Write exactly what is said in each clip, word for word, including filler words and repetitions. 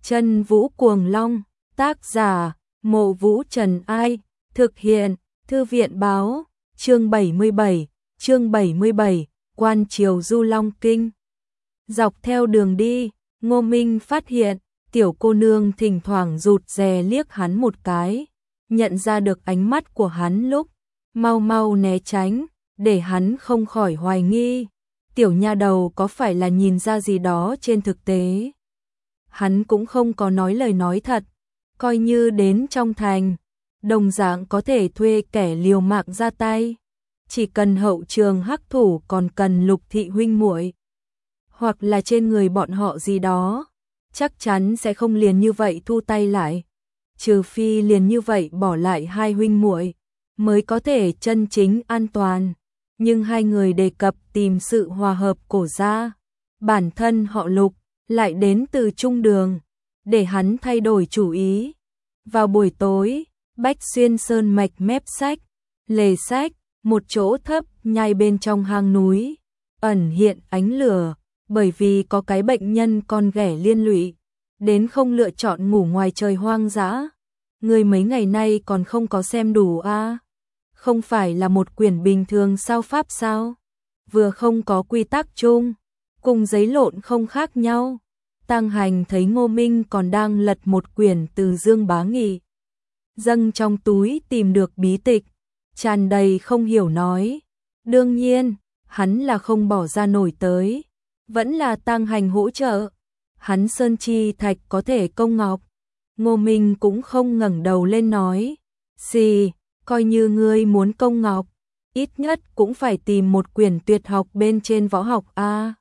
Chân Vũ Cuồng Long, tác giả, Mộ Vũ Trần Ai, thực hiện, Thư viện báo, chương bảy mươi bảy, chương bảy mươi bảy, Quan Triều Du Long Kinh. Dọc theo đường đi, Ngô Minh phát hiện, tiểu cô nương thỉnh thoảng rụt rè liếc hắn một cái, nhận ra được ánh mắt của hắn lúc, mau mau né tránh, để hắn không khỏi hoài nghi, tiểu nha đầu có phải là nhìn ra gì đó trên thực tế. Hắn cũng không có nói lời nói thật, coi như đến trong thành, đồng dạng có thể thuê kẻ liều mạng ra tay, chỉ cần hậu trường hắc thủ còn cần Lục thị huynh muội, hoặc là trên người bọn họ gì đó, chắc chắn sẽ không liền như vậy thu tay lại, trừ phi liền như vậy bỏ lại hai huynh muội mới có thể chân chính an toàn. Nhưng hai người đề cập tìm sự hòa hợp cổ gia, bản thân họ Lục lại đến từ Trung Đường, để hắn thay đổi chủ ý. Vào buổi tối, Bách Xuyên Sơn mạch mép sách, lề sách, một chỗ thấp nhai bên trong hang núi, ẩn hiện ánh lửa, bởi vì có cái bệnh nhân con ghẻ liên lụy, đến không lựa chọn ngủ ngoài trời hoang dã. Người mấy ngày nay còn không có xem đủ a? À? Không phải là một quyển bình thường sao pháp sao? Vừa không có quy tắc chung, cùng giấy lộn không khác nhau. Tăng Hành thấy Ngô Minh còn đang lật một quyển từ Dương Bá Nghị, dâng trong túi tìm được bí tịch, tràn đầy không hiểu nói. Đương nhiên, hắn là không bỏ ra nổi tới, vẫn là Tăng Hành hỗ trợ. Hắn sơn chi thạch có thể công ngọc. Ngô Minh cũng không ngẩng đầu lên nói, xì, coi như ngươi muốn công ngọc, ít nhất cũng phải tìm một quyển tuyệt học bên trên võ học a.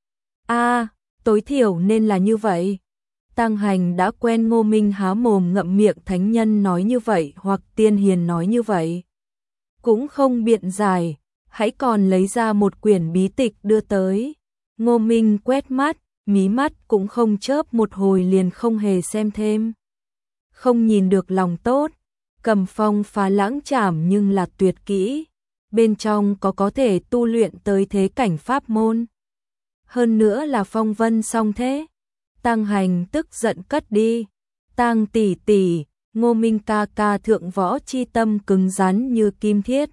A, tối thiểu nên là như vậy. Tăng Hành đã quen Ngô Minh há mồm ngậm miệng thánh nhân nói như vậy hoặc tiên hiền nói như vậy, cũng không biện giải, hãy còn lấy ra một quyển bí tịch đưa tới. Ngô Minh quét mắt, mí mắt cũng không chớp một hồi liền không hề xem thêm. Không nhìn được lòng tốt, cầm phong phá lãng trảm nhưng là tuyệt kỹ, bên trong có có thể tu luyện tới thế cảnh pháp môn. Hơn nữa là phong vân song thế. Tăng Hành tức giận cất đi. Tăng tỷ tỷ, Ngô Minh ca ca thượng võ chi tâm cứng rắn như kim thiết,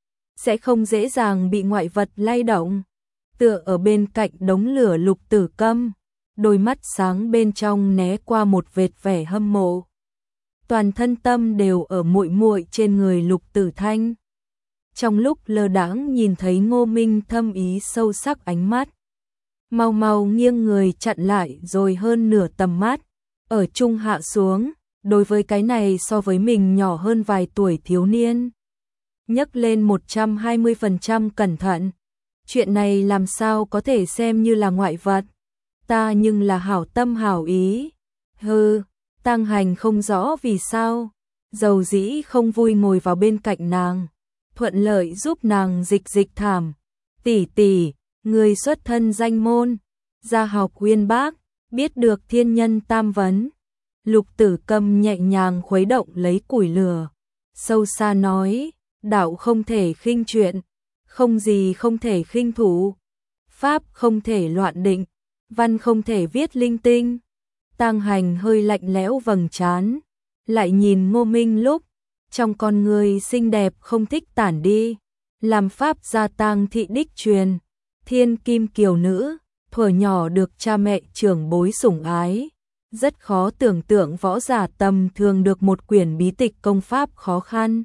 sẽ không dễ dàng bị ngoại vật lay động. Tựa ở bên cạnh đống lửa Lục Tử Câm, đôi mắt sáng bên trong né qua một vệt vẻ hâm mộ. Toàn thân tâm đều ở muội muội trên người Lục Tử Thanh. Trong lúc lơ đãng nhìn thấy Ngô Minh thâm ý sâu sắc ánh mắt, mau mau nghiêng người chặn lại rồi hơn nửa tầm mắt, ở trung hạ xuống, đối với cái này so với mình nhỏ hơn vài tuổi thiếu niên. Nhấc lên một trăm hai mươi phần trăm cẩn thận, chuyện này làm sao có thể xem như là ngoại vật, ta nhưng là hảo tâm hảo ý. Hừ, Tăng Hành không rõ vì sao, dầu dĩ không vui ngồi vào bên cạnh nàng, thuận lợi giúp nàng dịch dịch thảm. Tỷ tỷ, người xuất thân danh môn, gia học uyên bác, biết được thiên nhân tam vấn. Lục Tử Câm nhẹ nhàng khuấy động lấy củi lửa, sâu xa nói, đạo không thể khinh chuyện, không gì không thể khinh thủ, pháp không thể loạn định, văn không thể viết linh tinh. Tăng Hành hơi lạnh lẽo vầng trán, lại nhìn Ngô Minh lúc, trong con người xinh đẹp không thích tản đi, làm pháp gia Tăng thị đích truyền, thiên kim kiều nữ, thuở nhỏ được cha mẹ trưởng bối sủng ái, rất khó tưởng tượng võ giả tầm thường được một quyển bí tịch công pháp khó khăn.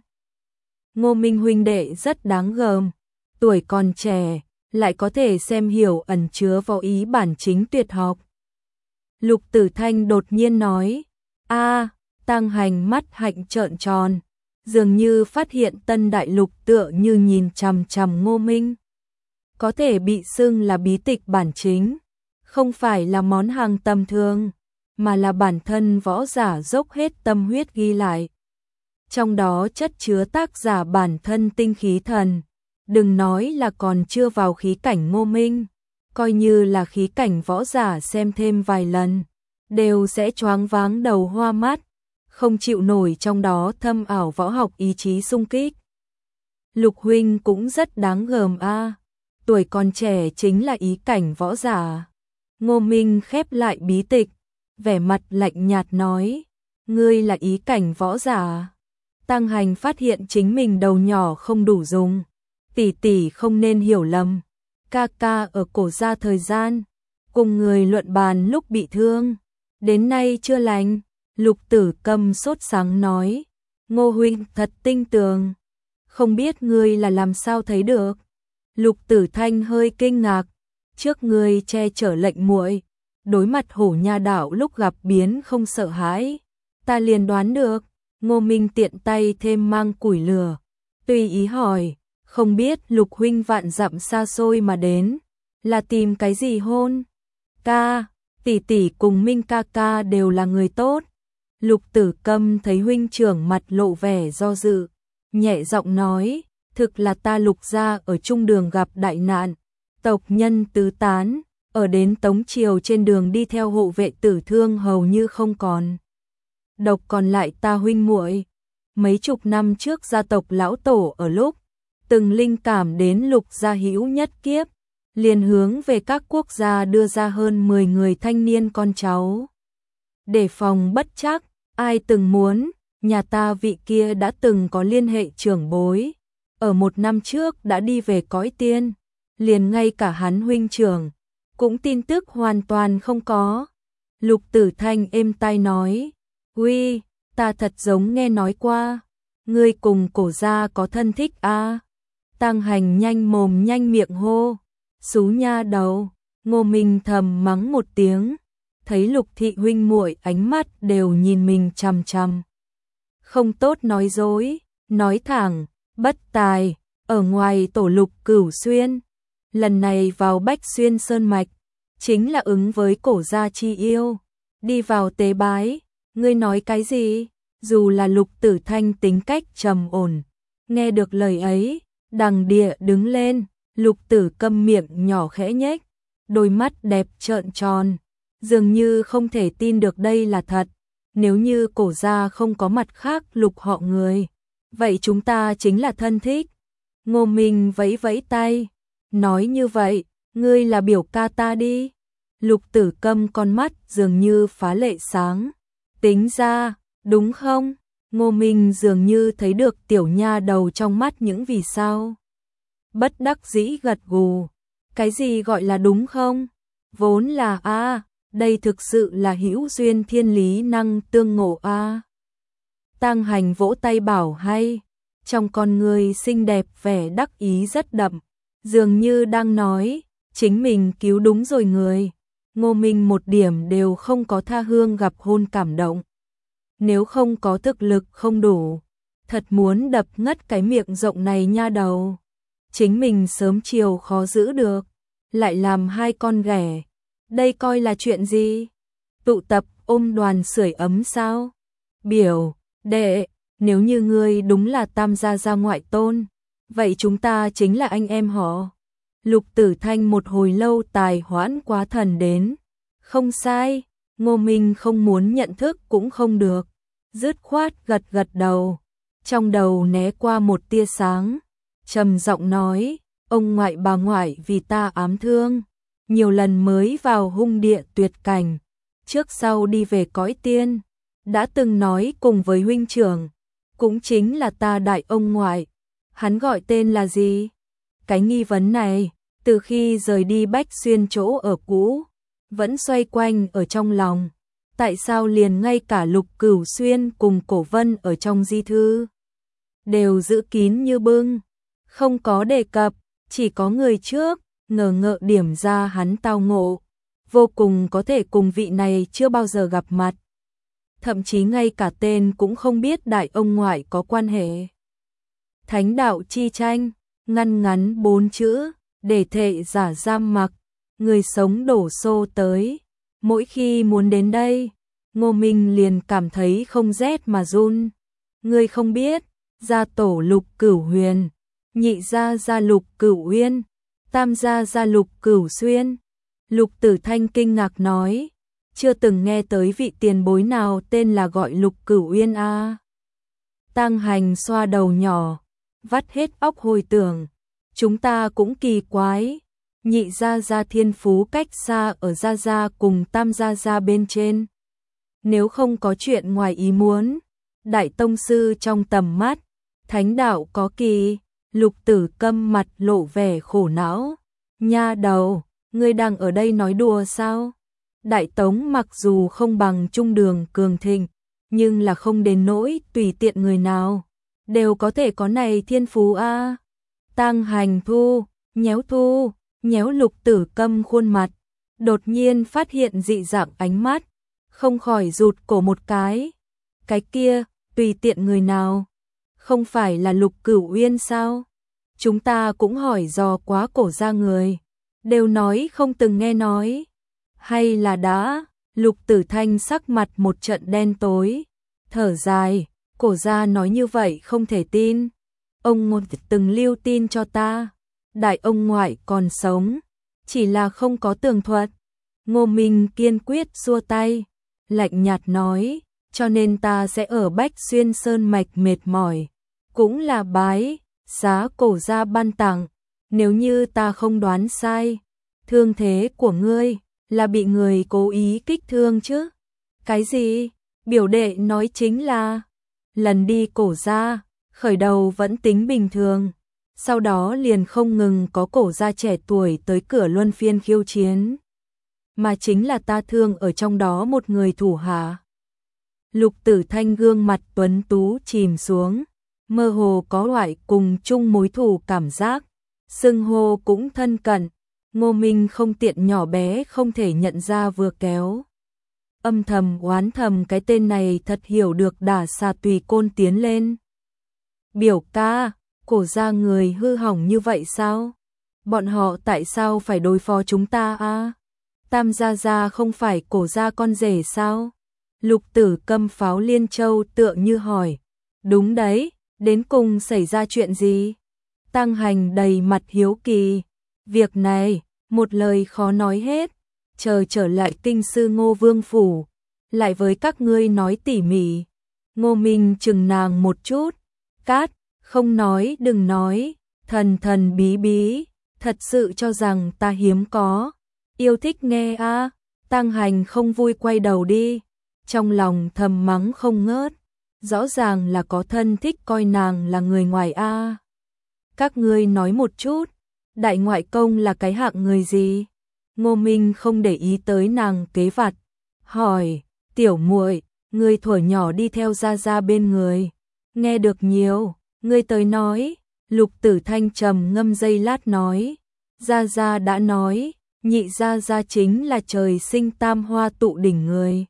Ngô Minh huynh đệ rất đáng gờm, tuổi còn trẻ, lại có thể xem hiểu ẩn chứa võ ý bản chính tuyệt học. Lục Tử Thanh đột nhiên nói, a. Tăng Hành mắt hạnh trợn tròn, dường như phát hiện tân đại lục tựa như nhìn chằm chằm Ngô Minh. Có thể bị xưng là bí tịch bản chính, không phải là món hàng tầm thường, mà là bản thân võ giả dốc hết tâm huyết ghi lại. Trong đó chất chứa tác giả bản thân tinh khí thần, đừng nói là còn chưa vào khí cảnh Ngô Minh, coi như là khí cảnh võ giả xem thêm vài lần, đều sẽ choáng váng đầu hoa mắt, không chịu nổi trong đó thâm ảo võ học ý chí xung kích. Lục huynh cũng rất đáng gờm a, tuổi còn trẻ chính là ý cảnh võ giả. Ngô Minh khép lại bí tịch, vẻ mặt lạnh nhạt nói, ngươi là ý cảnh võ giả. Tăng Hành phát hiện chính mình đầu nhỏ không đủ dùng, tỷ tỷ không nên hiểu lầm, ca ca ở cổ gia thời gian, cùng người luận bàn lúc bị thương, đến nay chưa lành. Lục Tử Câm sốt sắng nói, Ngô huynh thật tinh tường, không biết ngươi là làm sao thấy được. Lục Tử Thanh hơi kinh ngạc, trước ngươi che chở lệnh muội, đối mặt hổ nha đảo lúc gặp biến không sợ hãi, ta liền đoán được. Ngô Minh tiện tay thêm mang củi lửa, tùy ý hỏi, không biết Lục huynh vạn dặm xa xôi mà đến, là tìm cái gì hôn? Ca, tỷ tỷ cùng Minh ca ca đều là người tốt. Lục Tử Câm thấy huynh trưởng mặt lộ vẻ do dự, nhẹ giọng nói, thực là ta Lục gia ở trung đường gặp đại nạn, tộc nhân tứ tán, ở đến Tống Triều trên đường đi theo hộ vệ tử thương hầu như không còn. Độc còn lại ta huynh muội. Mấy chục năm trước gia tộc lão tổ ở lúc từng linh cảm đến Lục gia hữu nhất kiếp, liền hướng về các quốc gia đưa ra hơn mười người thanh niên con cháu. Để phòng bất chắc, ai từng muốn, nhà ta vị kia đã từng có liên hệ trưởng bối, ở một năm trước đã đi về cõi tiên, liền ngay cả hắn huynh trưởng cũng tin tức hoàn toàn không có. Lục Tử Thanh êm tai nói, uy, ta thật giống nghe nói qua, ngươi cùng cổ gia có thân thích à? Tăng Hành nhanh mồm nhanh miệng hô, xú nha đầu. Ngô Minh thầm mắng một tiếng, thấy Lục thị huynh muội ánh mắt đều nhìn mình chằm chằm. Không tốt nói dối, nói thẳng, bất tài, ở ngoài tổ Lục Cửu Xuyên, lần này vào Bách Xuyên Sơn Mạch, chính là ứng với cổ gia chi yêu, đi vào tế bái. Ngươi nói cái gì? Dù là Lục Tử Thanh tính cách trầm ổn, nghe được lời ấy, đằng địa đứng lên. Lục Tử Câm miệng nhỏ khẽ nhếch, đôi mắt đẹp trợn tròn, dường như không thể tin được đây là thật. Nếu như cổ gia không có mặt khác Lục họ người, vậy chúng ta chính là thân thích. Ngô Minh vẫy vẫy tay, nói như vậy, ngươi là biểu ca ta đi. Lục Tử Câm con mắt dường như phá lệ sáng, tính ra, đúng không? Ngô Minh dường như thấy được tiểu nha đầu trong mắt những vì sao. Bất đắc dĩ gật gù, cái gì gọi là đúng không? Vốn là a, à, đây thực sự là hữu duyên thiên lý năng tương ngộ a. À. Tăng Hành vỗ tay bảo hay, trong con người xinh đẹp vẻ đắc ý rất đậm, dường như đang nói, chính mình cứu đúng rồi người. Ngô Minh một điểm đều không có tha hương gặp hôn cảm động. Nếu không có thực lực không đủ, thật muốn đập ngất cái miệng rộng này nha đầu. Chính mình sớm chiều khó giữ được, lại làm hai con ghẻ. Đây coi là chuyện gì? Tụ tập ôm đoàn sưởi ấm sao? Biểu, đệ, nếu như ngươi đúng là Tam gia gia ngoại tôn, vậy chúng ta chính là anh em họ. Lục Tử Thanh một hồi lâu tài hoãn quá thần đến. Không sai, Ngô Minh không muốn nhận thức cũng không được. Dứt khoát gật gật đầu, trong đầu né qua một tia sáng, trầm giọng nói, ông ngoại bà ngoại vì ta ám thương, nhiều lần mới vào hung địa tuyệt cảnh, trước sau đi về cõi tiên, đã từng nói cùng với huynh trưởng, cũng chính là ta đại ông ngoại. Hắn gọi tên là gì? Cái nghi vấn này, từ khi rời đi Bách Xuyên chỗ ở cũ, vẫn xoay quanh ở trong lòng. Tại sao liền ngay cả Lục Cửu Xuyên cùng Cổ Vân ở trong di thư đều giữ kín như bưng, không có đề cập, chỉ có người trước ngờ ngợ điểm ra hắn tao ngộ, vô cùng có thể cùng vị này chưa bao giờ gặp mặt, thậm chí ngay cả tên cũng không biết đại ông ngoại có quan hệ. Thánh đạo chi tranh, ngăn ngắn bốn chữ, để thệ giả giam mặc, người sống đổ xô tới. Mỗi khi muốn đến đây, Ngô Minh liền cảm thấy không rét mà run. Ngươi không biết, gia tổ Lục Cửu Huyền, nhị gia gia Lục Cửu Uyên, tam gia gia Lục Cửu Xuyên. Lục Tử Thanh kinh ngạc nói, chưa từng nghe tới vị tiền bối nào tên là gọi Lục Cửu Uyên a. À. Tăng Hành xoa đầu nhỏ, vắt hết óc hồi tưởng, chúng ta cũng kỳ quái. Nhị gia gia thiên phú cách xa ở gia gia cùng tam gia gia bên trên, nếu không có chuyện ngoài ý muốn. Đại tông sư trong tầm mắt, thánh đạo có kỳ, Lục Tử Câm mặt lộ vẻ khổ não. Nha đầu, ngươi đang ở đây nói đùa sao? Đại Tống mặc dù không bằng Trung Đường cường thịnh, nhưng là không đến nỗi tùy tiện người nào đều có thể có này thiên phú a. À. Tăng Hành thu, nhéo thu, nhéo Lục Tử Câm khuôn mặt, đột nhiên phát hiện dị dạng ánh mắt, không khỏi rụt cổ một cái. Cái kia, tùy tiện người nào? Không phải là Lục Cửu Uyên sao? Chúng ta cũng hỏi dò quá cổ gia người, đều nói không từng nghe nói. Hay là đã? Lục Tử Thanh sắc mặt một trận đen tối, thở dài, cổ gia nói như vậy không thể tin. Ông ngôn từng lưu tin cho ta, đại ông ngoại còn sống, chỉ là không có tường thuật. Ngô Minh kiên quyết xua tay, lạnh nhạt nói, cho nên ta sẽ ở Bách Xuyên Sơn Mạch mệt mỏi, cũng là bái giá cổ gia ban tặng. Nếu như ta không đoán sai, thương thế của ngươi là bị người cố ý kích thương chứ? Cái gì? Biểu đệ nói chính là lần đi cổ gia, khởi đầu vẫn tính bình thường, sau đó liền không ngừng có cổ gia trẻ tuổi tới cửa luân phiên khiêu chiến, mà chính là ta thương ở trong đó một người thủ hạ. Lục Tử Thanh gương mặt tuấn tú chìm xuống, mơ hồ có loại cùng chung mối thù cảm giác, xưng hô cũng thân cận. Ngô Minh không tiện nhỏ bé không thể nhận ra vừa kéo. Âm thầm oán thầm cái tên này thật hiểu được đả xà tùy côn tiến lên. Biểu ca, cổ gia người hư hỏng như vậy sao? Bọn họ tại sao phải đối phó chúng ta a? À? Tam gia gia không phải cổ gia con rể sao? Lục Tử Câm pháo liên châu tựa như hỏi. Đúng đấy, đến cùng xảy ra chuyện gì? Tăng Hành đầy mặt hiếu kỳ. Việc này, một lời khó nói hết, chờ trở lại kinh sư Ngô Vương phủ, lại với các ngươi nói tỉ mỉ. Ngô Minh chừng nàng một chút, cát, không nói đừng nói, thần thần bí bí, thật sự cho rằng ta hiếm có, yêu thích nghe a. À. Tăng Hành không vui quay đầu đi, trong lòng thầm mắng không ngớt, rõ ràng là có thân thích coi nàng là người ngoài a. À. Các ngươi nói một chút, đại ngoại công là cái hạng người gì? Ngô Minh không để ý tới nàng kế vặt, hỏi, tiểu muội, ngươi thuở nhỏ đi theo gia gia bên người, nghe được nhiều, ngươi tới nói. Lục Tử Thanh trầm ngâm giây lát nói, gia gia đã nói, nhị gia gia chính là trời sinh tam hoa tụ đỉnh người.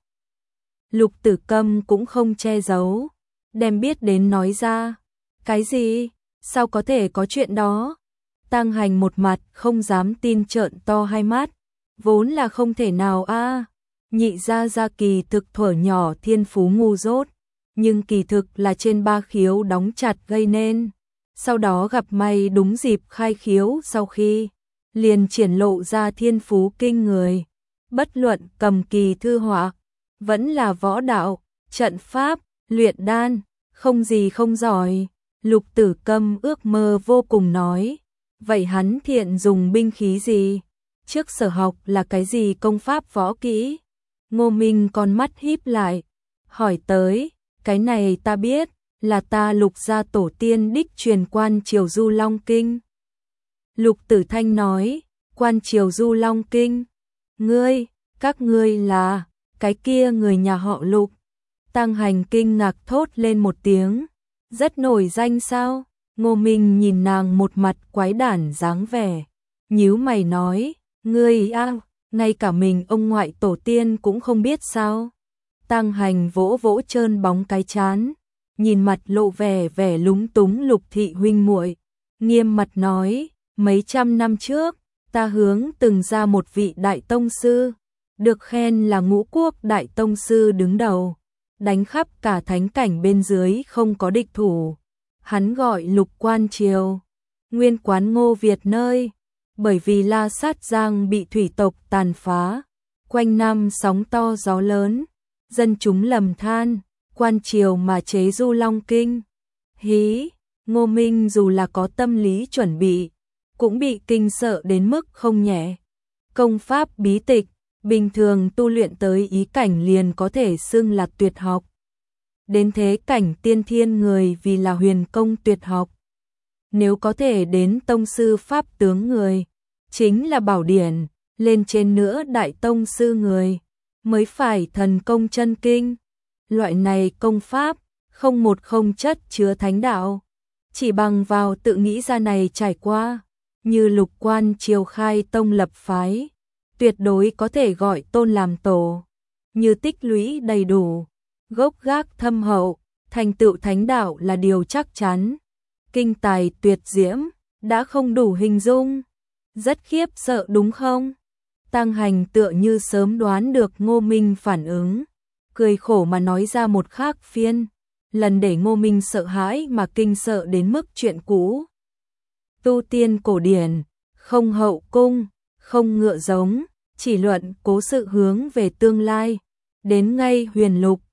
Lục Tử Câm cũng không che giấu, đem biết đến nói ra. Cái gì? Sao có thể có chuyện đó? Tăng Hành một mặt không dám tin trợn to hai mắt, vốn là không thể nào a. À. Nhị gia gia kỳ thực thuở nhỏ thiên phú ngu dốt, nhưng kỳ thực là trên ba khiếu đóng chặt gây nên, sau đó gặp may đúng dịp khai khiếu, sau khi liền triển lộ ra thiên phú kinh người, bất luận cầm kỳ thư họa, vẫn là võ đạo, trận pháp, luyện đan, không gì không giỏi. Lục Tử Câm ước mơ vô cùng nói, vậy hắn thiện dùng binh khí gì? Trước sở học là cái gì công pháp võ kỹ? Ngô Minh con mắt híp lại, hỏi tới, cái này ta biết, là ta Lục gia tổ tiên đích truyền quan triều Du Long Kinh. Lục Tử Thanh nói, quan triều Du Long Kinh, ngươi, các ngươi là, cái kia người nhà họ Lục. Tăng Hành kinh ngạc thốt lên một tiếng, rất nổi danh sao? Ngô Minh nhìn nàng một mặt quái đản dáng vẻ, nhíu mày nói, ngươi a, ngay cả mình ông ngoại tổ tiên cũng không biết sao? Tăng Hành vỗ vỗ trơn bóng cái chán, nhìn mặt lộ vẻ vẻ lúng túng Lục thị huynh muội, nghiêm mặt nói, mấy trăm năm trước, ta hướng từng ra một vị đại tông sư, được khen là ngũ quốc đại tông sư đứng đầu, đánh khắp cả thánh cảnh bên dưới không có địch thủ. Hắn gọi Lục Quan Triều, nguyên quán Ngô Việt nơi, bởi vì La Sát Giang bị thủy tộc tàn phá, quanh năm sóng to gió lớn, dân chúng lầm than, Quan Triều mà chế Du Long Kinh. Hí, Ngô Minh dù là có tâm lý chuẩn bị, cũng bị kinh sợ đến mức không nhẹ. Công pháp bí tịch, bình thường tu luyện tới ý cảnh liền có thể xưng là tuyệt học. Đến thế cảnh tiên thiên người vì là huyền công tuyệt học. Nếu có thể đến tông sư pháp tướng người, chính là bảo điển, lên trên nữa đại tông sư người, mới phải thần công chân kinh. Loại này công pháp, không một không chất chứa thánh đạo. Chỉ bằng vào tự nghĩ ra này trải qua, như Lục Quan Triều khai tông lập phái, tuyệt đối có thể gọi tôn làm tổ. Như tích lũy đầy đủ, gốc gác thâm hậu, thành tựu thánh đạo là điều chắc chắn. Kinh tài tuyệt diễm, đã không đủ hình dung. Rất khiếp sợ đúng không? Tăng Hành tựa như sớm đoán được Ngô Minh phản ứng, cười khổ mà nói ra một khác phiên, lần để Ngô Minh sợ hãi mà kinh sợ đến mức chuyện cũ. Tu tiên cổ điển, không hậu cung, không ngựa giống, chỉ luận cố sự hướng về tương lai, đến ngay huyền lục,